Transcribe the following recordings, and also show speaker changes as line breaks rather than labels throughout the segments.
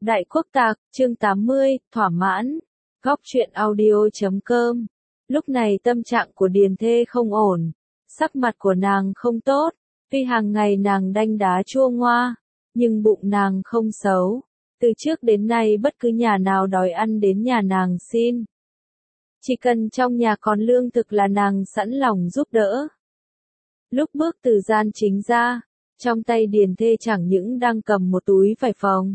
Đại Quốc Tạc, chương 80, thỏa mãn. Góc truyện audio.com. Lúc này tâm trạng của Điền Thê không ổn, sắc mặt của nàng không tốt, tuy hàng ngày nàng đanh đá chua ngoa, nhưng bụng nàng không xấu. Từ trước đến nay bất cứ nhà nào đòi ăn đến nhà nàng xin. Chỉ cần trong nhà còn lương thực là nàng sẵn lòng giúp đỡ. Lúc bước từ gian chính ra, trong tay Điền Thê chẳng những đang cầm một túi vải phồng.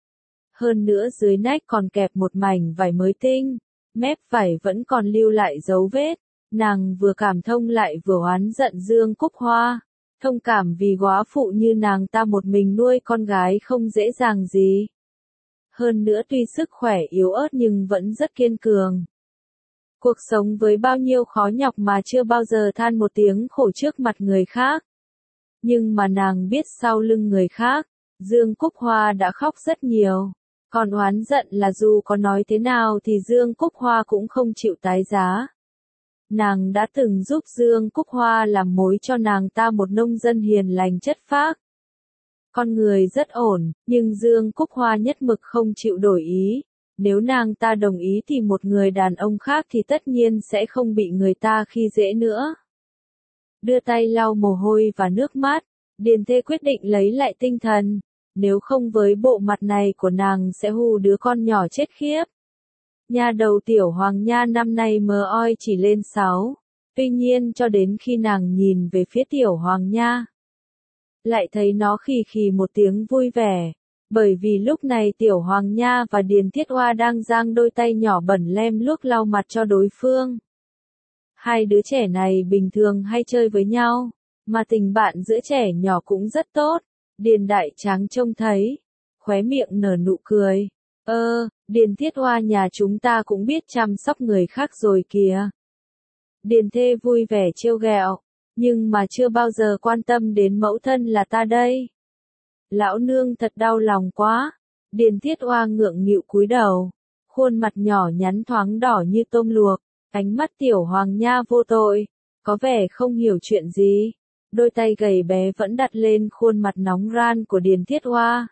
Hơn nữa dưới nách còn kẹp một mảnh vải mới tinh, mép vải vẫn còn lưu lại dấu vết. Nàng vừa cảm thông lại vừa oán giận Dương Cúc Hoa, thông cảm vì góa phụ như nàng ta một mình nuôi con gái không dễ dàng gì. Hơn nữa tuy sức khỏe yếu ớt nhưng vẫn rất kiên cường. Cuộc sống với bao nhiêu khó nhọc mà chưa bao giờ than một tiếng khổ trước mặt người khác. Nhưng mà nàng biết sau lưng người khác, Dương Cúc Hoa đã khóc rất nhiều. Còn oán giận là dù có nói thế nào thì Dương Cúc Hoa cũng không chịu tái giá. Nàng đã từng giúp Dương Cúc Hoa làm mối cho nàng ta một nông dân hiền lành chất phác. Con người rất ổn, nhưng Dương Cúc Hoa nhất mực không chịu đổi ý. Nếu nàng ta đồng ý thì một người đàn ông khác thì tất nhiên sẽ không bị người ta khi dễ nữa. Đưa tay lau mồ hôi và nước mắt, Điền Thê quyết định lấy lại tinh thần. Nếu không với bộ mặt này của nàng sẽ hù đứa con nhỏ chết khiếp. Nha đầu Tiểu Hoàng Nha năm nay mờ oi chỉ lên 6. Tuy nhiên cho đến khi nàng nhìn về phía Tiểu Hoàng Nha, lại thấy nó khì khì một tiếng vui vẻ. Bởi vì lúc này Tiểu Hoàng Nha và Điền Thiết Oa đang giang đôi tay nhỏ bẩn lem luốc lau mặt cho đối phương. Hai đứa trẻ này bình thường hay chơi với nhau, mà tình bạn giữa trẻ nhỏ cũng rất tốt. Điền Đại Tráng trông thấy, khóe miệng nở nụ cười. Điền Thiết Oa nhà chúng ta cũng biết chăm sóc người khác rồi kìa. Điền Thê vui vẻ trêu ghẹo, nhưng mà chưa bao giờ quan tâm đến mẫu thân là ta đây. Lão nương thật đau lòng quá. Điền Thiết Oa ngượng nghịu cúi đầu, khuôn mặt nhỏ nhắn thoáng đỏ như tôm luộc, ánh mắt Tiểu Hoàng Nha vô tội, có vẻ không hiểu chuyện gì. Đôi tay gầy bé vẫn đặt lên khuôn mặt nóng ran của Điền Thiết Oa.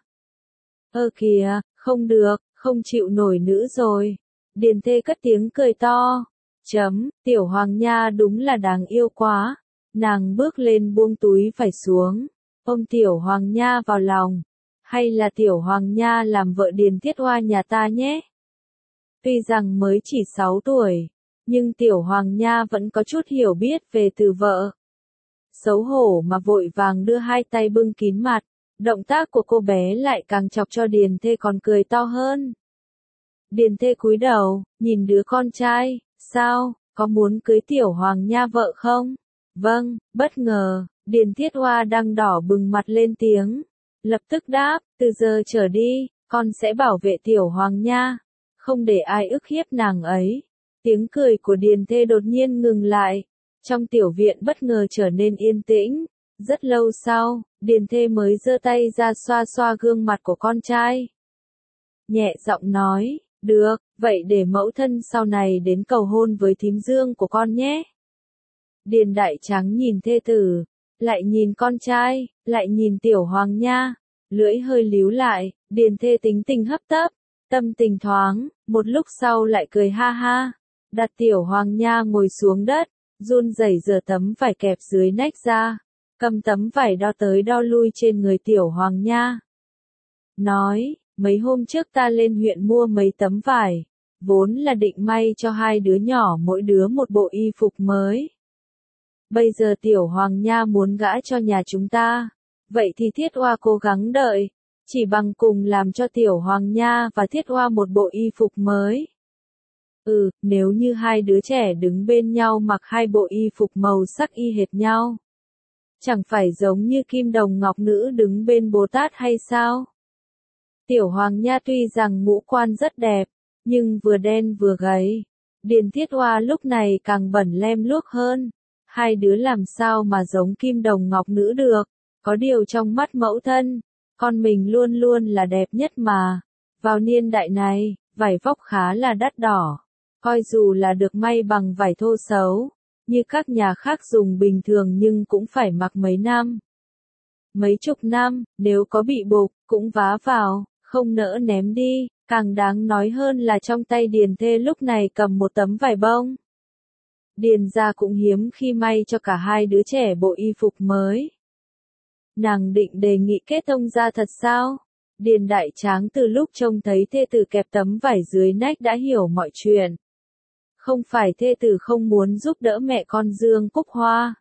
Kìa, không được, không chịu nổi nữa rồi. Điền Thê cất tiếng cười to. Tiểu Hoàng Nha đúng là đáng yêu quá. Nàng bước lên buông túi vải xuống, ôm Tiểu Hoàng Nha vào lòng. Hay là Tiểu Hoàng Nha làm vợ Điền Thiết Oa nhà ta nhé. Tuy rằng mới chỉ 6 tuổi, nhưng Tiểu Hoàng Nha vẫn có chút hiểu biết về từ vợ. Xấu hổ mà vội vàng đưa hai tay bưng kín mặt, động tác của cô bé lại càng chọc cho Điền Thê còn cười to hơn. Điền Thê cúi đầu, nhìn đứa con trai, sao, có muốn cưới Tiểu Hoàng Nha vợ không? Vâng, bất ngờ, Điền Thiết Oa đang đỏ bừng mặt lên tiếng, lập tức đáp, từ giờ trở đi, con sẽ bảo vệ Tiểu Hoàng Nha, không để ai ức hiếp nàng ấy. Tiếng cười của Điền Thê đột nhiên ngừng lại. Trong tiểu viện bất ngờ trở nên yên tĩnh. Rất lâu sau, Điền Thê mới giơ tay ra xoa xoa gương mặt của con trai. Nhẹ giọng nói, được, vậy để mẫu thân sau này đến cầu hôn với thím Dương của con nhé. Điền Đại Tráng nhìn thê tử, lại nhìn con trai, lại nhìn Tiểu Hoàng Nha, lưỡi hơi líu lại. Điền Thê tính tình hấp tấp, tâm tình thoáng, một lúc sau lại cười ha ha, đặt Tiểu Hoàng Nha ngồi xuống đất, run rẩy giở tấm vải kẹp dưới nách ra, cầm tấm vải đo tới đo lui trên người Tiểu Hoàng Nha. Nói, mấy hôm trước ta lên huyện mua mấy tấm vải, vốn là định may cho hai đứa nhỏ mỗi đứa một bộ y phục mới. Bây giờ Tiểu Hoàng Nha muốn gả cho nhà chúng ta, vậy thì Thiết Oa cố gắng đợi, chỉ bằng cùng làm cho Tiểu Hoàng Nha và Thiết Oa một bộ y phục mới. Nếu như hai đứa trẻ đứng bên nhau mặc hai bộ y phục màu sắc y hệt nhau, chẳng phải giống như Kim Đồng Ngọc Nữ đứng bên Bồ Tát hay sao? Tiểu Hoàng Nha tuy rằng ngũ quan rất đẹp, nhưng vừa đen vừa gầy. Điền Thiết Oa lúc này càng bẩn lem luốc hơn. Hai đứa làm sao mà giống Kim Đồng Ngọc Nữ được? Có điều trong mắt mẫu thân, con mình luôn luôn là đẹp nhất mà. Vào niên đại này, vải vóc khá là đắt đỏ. Coi dù là được may bằng vải thô xấu, như các nhà khác dùng bình thường nhưng cũng phải mặc mấy năm. Mấy chục năm, nếu có bị bục, cũng vá vào, không nỡ ném đi, càng đáng nói hơn là trong tay Điền Thê lúc này cầm một tấm vải bông. Điền gia cũng hiếm khi may cho cả hai đứa trẻ bộ y phục mới. Nàng định đề nghị kết thông gia thật sao? Điền Đại Tráng từ lúc trông thấy thê tử kẹp tấm vải dưới nách đã hiểu mọi chuyện. Không phải thê tử không muốn giúp đỡ mẹ con Dương Cúc Hoa,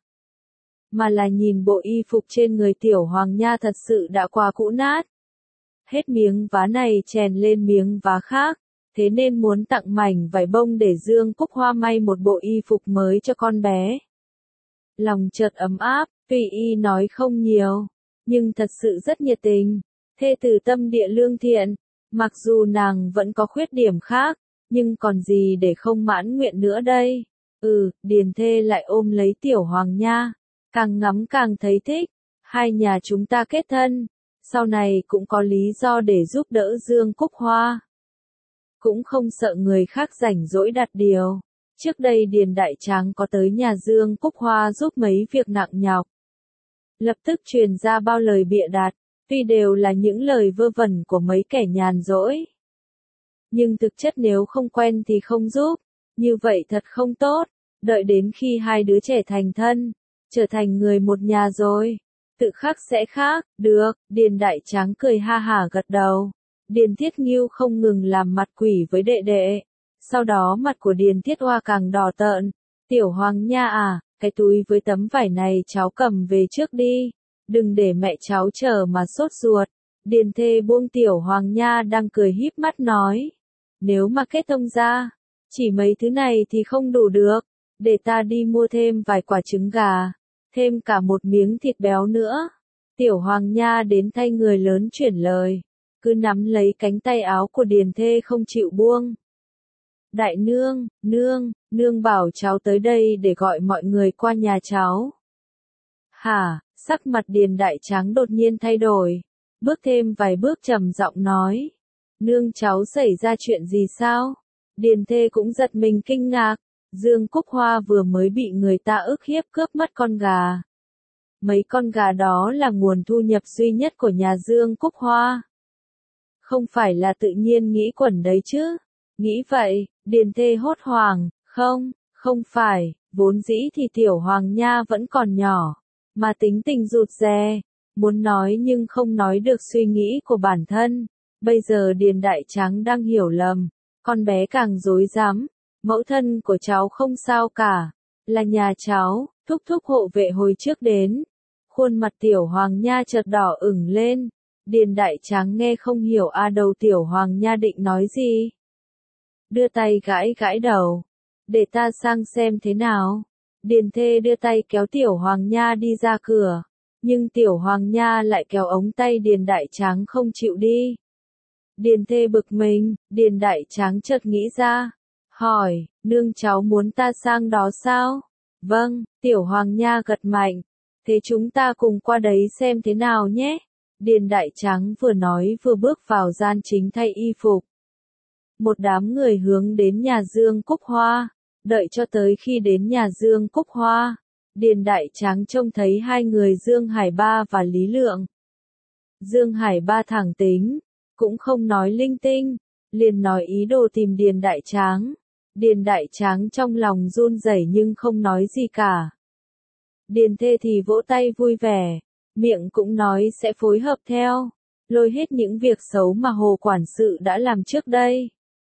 mà là nhìn bộ y phục trên người tiểu hoàng nha thật sự đã quá cũ nát. Hết miếng vá này chèn lên miếng vá khác, thế nên muốn tặng mảnh vải bông để Dương Cúc Hoa may một bộ y phục mới cho con bé. Lòng chợt ấm áp, tuy y nói không nhiều, nhưng thật sự rất nhiệt tình. Thê tử tâm địa lương thiện, mặc dù nàng vẫn có khuyết điểm khác, nhưng còn gì để không mãn nguyện nữa đây. Điền Thê lại ôm lấy tiểu hoàng nha, càng ngắm càng thấy thích. Hai nhà chúng ta kết thân, sau này cũng có lý do để giúp đỡ Dương Cúc Hoa. Cũng không sợ người khác rảnh rỗi đặt điều. Trước đây Điền Đại Tráng có tới nhà Dương Cúc Hoa giúp mấy việc nặng nhọc. Lập tức truyền ra bao lời bịa đặt, tuy đều là những lời vơ vẩn của mấy kẻ nhàn rỗi. Nhưng thực chất nếu không quen thì không giúp, như vậy thật không tốt. Đợi đến khi hai đứa trẻ thành thân, trở thành người một nhà rồi, tự khắc sẽ khác. Được, Điền Đại Tráng cười ha hả gật đầu. Điền Thiết Ngưu không ngừng làm mặt quỷ với đệ đệ. Sau đó mặt của Điền Thiết Hoa càng đỏ tợn. Tiểu hoàng nha à, cái túi với tấm vải này cháu cầm về trước đi. Đừng để mẹ cháu chờ mà sốt ruột. Điền Thê buông tiểu hoàng nha đang cười híp mắt nói. Nếu mà kết thông ra, chỉ mấy thứ này thì không đủ được. Để ta đi mua thêm vài quả trứng gà, thêm cả một miếng thịt béo nữa. Tiểu hoàng nha đến thay người lớn chuyển lời, cứ nắm lấy cánh tay áo của Điền Thê không chịu buông. Đại nương, nương bảo cháu tới đây để gọi mọi người qua nhà cháu. Hả, sắc mặt Điền Đại Tráng đột nhiên thay đổi, bước thêm vài bước trầm giọng nói. Nương cháu xảy ra chuyện gì sao? Điền Thê cũng giật mình kinh ngạc. Dương Cúc Hoa vừa mới bị người ta ức hiếp cướp mất con gà. Mấy con gà đó là nguồn thu nhập duy nhất của nhà Dương Cúc Hoa. Không phải là tự nhiên nghĩ quẩn đấy chứ. Nghĩ vậy, Điền Thê hốt hoảng. Không phải, vốn dĩ thì tiểu hoàng nha vẫn còn nhỏ, mà tính tình rụt rè, muốn nói nhưng không nói được suy nghĩ của bản thân. Bây giờ Điền Đại Tráng đang hiểu lầm, con bé càng rối rắm. Mẫu thân của cháu không sao cả, là nhà cháu, thúc thúc hộ vệ hồi trước đến. Khuôn mặt tiểu hoàng nha chợt đỏ ửng lên. Điền Đại Tráng nghe không hiểu đầu tiểu hoàng nha định nói gì. Đưa tay gãi gãi đầu. Để ta sang xem thế nào. Điền Thê đưa tay kéo tiểu hoàng nha đi ra cửa. Nhưng tiểu hoàng nha lại kéo ống tay Điền Đại Tráng không chịu đi. Điền Thê bực mình, Điền Đại Tráng chợt nghĩ ra. Hỏi, nương cháu muốn ta sang đó sao? Vâng, tiểu hoàng nha gật mạnh. Thế chúng ta cùng qua đấy xem thế nào nhé. Điền Đại Tráng vừa nói vừa bước vào gian chính thay y phục. Một đám người hướng đến nhà Dương Cúc Hoa. Đợi cho tới khi đến nhà Dương Cúc Hoa, Điền Đại Tráng trông thấy hai người Dương Hải Ba và Lý Lượng. Dương Hải Ba thẳng tính, cũng không nói linh tinh, liền nói ý đồ tìm Điền Đại Tráng. Điền Đại Tráng trong lòng run rẩy nhưng không nói gì cả. Điền Thê thì vỗ tay vui vẻ, miệng cũng nói sẽ phối hợp theo, lôi hết những việc xấu mà Hồ quản sự đã làm trước đây.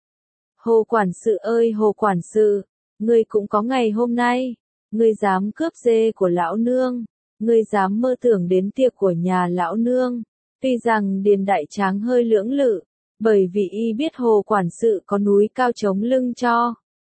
Hồ quản sự ơi Hồ quản sự, ngươi cũng có ngày hôm nay, ngươi dám cướp dê của lão nương, ngươi dám mơ tưởng đến tiệc của nhà lão nương. Tuy rằng Điền Đại Tráng hơi lưỡng lự, bởi vì y biết Hồ quản sự có núi cao chống lưng cho.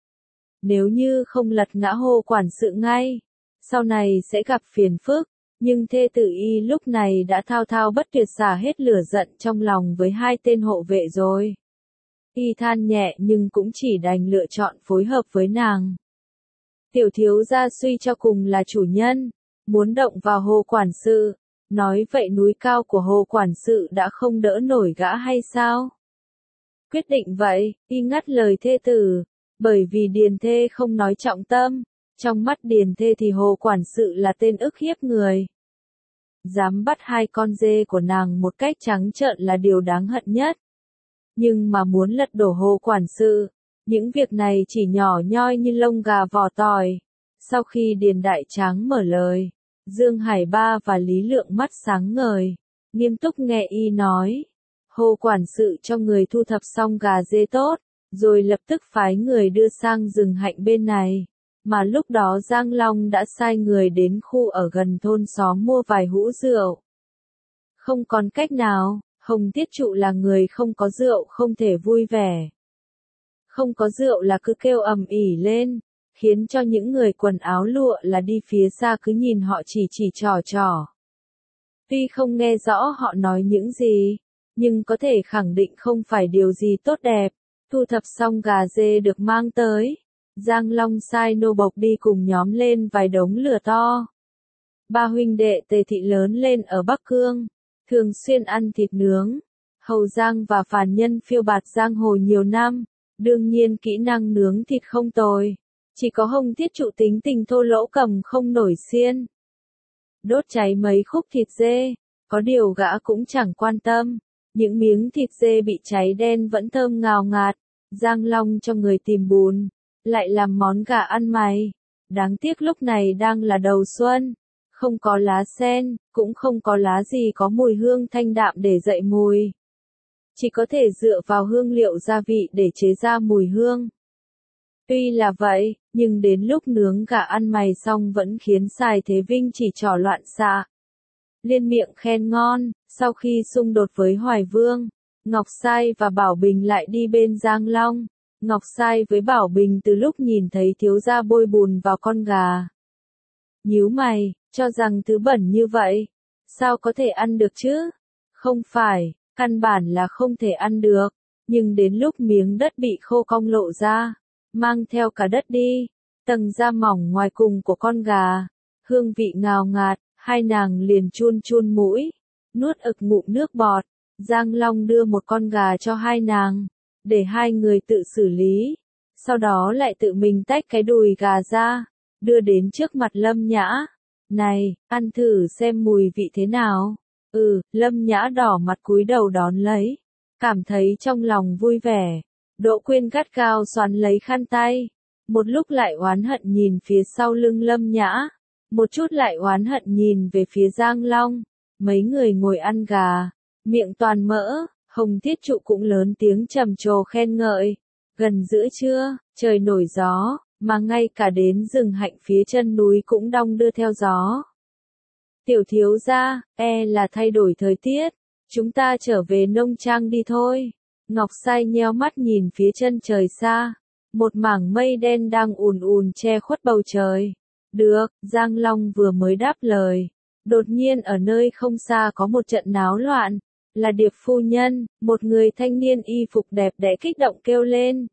Nếu như không lật ngã Hồ quản sự ngay, sau này sẽ gặp phiền phức, nhưng thê tử y lúc này đã thao thao bất tuyệt xả hết lửa giận trong lòng với hai tên hộ vệ rồi. Y than nhẹ nhưng cũng chỉ đành lựa chọn phối hợp với nàng. Tiểu thiếu gia suy cho cùng là chủ nhân, muốn động vào Hồ quản sự, nói vậy núi cao của Hồ quản sự đã không đỡ nổi gã hay sao? Quyết định vậy, y ngắt lời thê tử, bởi vì Điền Thê không nói trọng tâm, trong mắt Điền Thê thì Hồ quản sự là tên ức hiếp người. dám bắt hai con dê của nàng một cách trắng trợn là điều đáng hận nhất. Nhưng mà muốn lật đổ Hồ quản sự, những việc này chỉ nhỏ nhoi như lông gà vỏ tỏi. Sau khi Điền Đại Tráng mở lời, Dương Hải Ba và Lý Lượng mắt sáng ngời, nghiêm túc nghe y nói. Hồ quản sự cho người thu thập xong gà dê tốt, rồi lập tức phái người đưa sang rừng hạnh bên này. Mà lúc đó Giang Long đã sai người đến khu ở gần thôn xóm mua vài hũ rượu. Không còn cách nào, Hồng Tiết Trụ là người không có rượu không thể vui vẻ. Không có rượu là cứ kêu ầm ĩ lên, khiến cho những người quần áo lụa là đi phía xa cứ nhìn họ chỉ trò. Tuy không nghe rõ họ nói những gì, nhưng có thể khẳng định không phải điều gì tốt đẹp. Thu thập xong gà dê được mang tới, Giang Long sai nô bộc đi cùng nhóm lên vài đống lửa to. Ba huynh đệ Tề Thị lớn lên ở Bắc Cương, thường xuyên ăn thịt nướng. Hầu Giang và Phàn Nhân phiêu bạt giang hồ nhiều năm, đương nhiên kỹ năng nướng thịt không tồi. Chỉ có Hồng Tiết Trụ tính tình thô lỗ cầm không nổi xiên. Đốt cháy mấy khúc thịt dê, có điều gã cũng chẳng quan tâm. Những miếng thịt dê bị cháy đen vẫn thơm ngào ngạt. Giang Long cho người tìm bùn, lại làm món gà ăn mày. Đáng tiếc lúc này đang là đầu xuân, không có lá sen, cũng không có lá gì có mùi hương thanh đạm để dậy mùi. Chỉ có thể dựa vào hương liệu gia vị để chế ra mùi hương. Tuy là vậy, nhưng đến lúc nướng gà ăn mày xong vẫn khiến Sài Thế Vinh chỉ trỏ loạn xạ. Liên miệng khen ngon, sau khi xung đột với Hoài Vương, Ngọc Sai và Bảo Bình lại đi bên Giang Long. Ngọc Sai với Bảo Bình từ lúc nhìn thấy thiếu gia bôi bùn vào con gà. Nhíu mày, cho rằng thứ bẩn như vậy, sao có thể ăn được chứ? Không phải, căn bản là không thể ăn được, nhưng đến lúc miếng đất bị khô cong lộ ra, mang theo cả đất đi, tầng da mỏng ngoài cùng của con gà, hương vị ngào ngạt, hai nàng liền chun mũi, nuốt ực ngụm nước bọt. Giang Long đưa một con gà cho hai nàng, để hai người tự xử lý, sau đó lại tự mình tách cái đùi gà ra, đưa đến trước mặt Lâm Nhã. Này, ăn thử xem mùi vị thế nào. Lâm Nhã đỏ mặt cúi đầu đón lấy, cảm thấy trong lòng vui vẻ. Đỗ Quyên gắt gao xoắn lấy khăn tay, một lúc lại oán hận nhìn phía sau lưng Lâm Nhã, một chút lại oán hận nhìn về phía Giang Long. Mấy người ngồi ăn gà, miệng toàn mỡ, Hồng Tiết Trụ cũng lớn tiếng trầm trồ khen ngợi. Gần giữa trưa, trời nổi gió, mà ngay cả đến rừng hạnh phía chân núi cũng đong đưa theo gió. Tiểu thiếu gia, là thay đổi thời tiết, chúng ta trở về nông trang đi thôi. Ngọc Sai nheo mắt nhìn phía chân trời xa, một mảng mây đen đang ùn che khuất bầu trời. Được, Giang Long vừa mới đáp lời, đột nhiên ở nơi không xa có một trận náo loạn, là Điệp phu nhân, một người thanh niên y phục đẹp đẽ kích động kêu lên.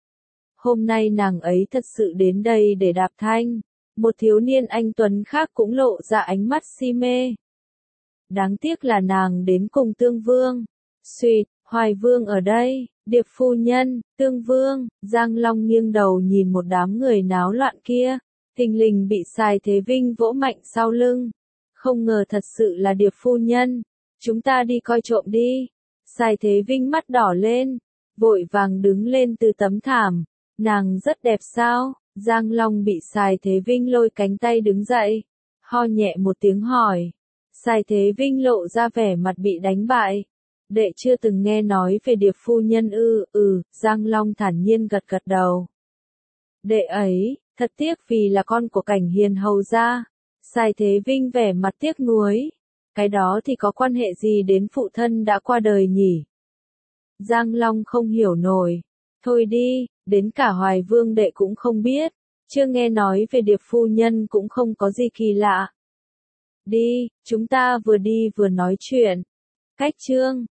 Hôm nay nàng ấy thật sự đến đây để đạp thanh, một thiếu niên anh tuấn khác cũng lộ ra ánh mắt si mê. Đáng tiếc là nàng đến cùng Tương Vương. Xuyệt, Hoài Vương ở đây, Điệp phu nhân, Tương Vương. Giang Long nghiêng đầu nhìn một đám người náo loạn kia, thình lình bị Sài Thế Vinh vỗ mạnh sau lưng. Không ngờ thật sự là Điệp phu nhân, chúng ta đi coi trộm đi. Sài Thế Vinh mắt đỏ lên, vội vàng đứng lên từ tấm thảm. Nàng rất đẹp sao? Giang Long bị Sài Thế Vinh lôi cánh tay đứng dậy, ho nhẹ một tiếng hỏi. Sài Thế Vinh lộ ra vẻ mặt bị đánh bại. Đệ chưa từng nghe nói về Điệp phu nhân ư? Giang Long thản nhiên gật đầu. Đệ ấy, thật tiếc vì là con của Cảnh Hiền hầu gia. Sài Thế Vinh vẻ mặt tiếc nuối. Cái đó thì có quan hệ gì đến phụ thân đã qua đời nhỉ? Giang Long không hiểu nổi. Thôi đi, đến cả Hoài Vương đệ cũng không biết, chưa nghe nói về Điệp phu nhân cũng không có gì kỳ lạ. Đi, chúng ta vừa đi vừa nói chuyện. Cách chương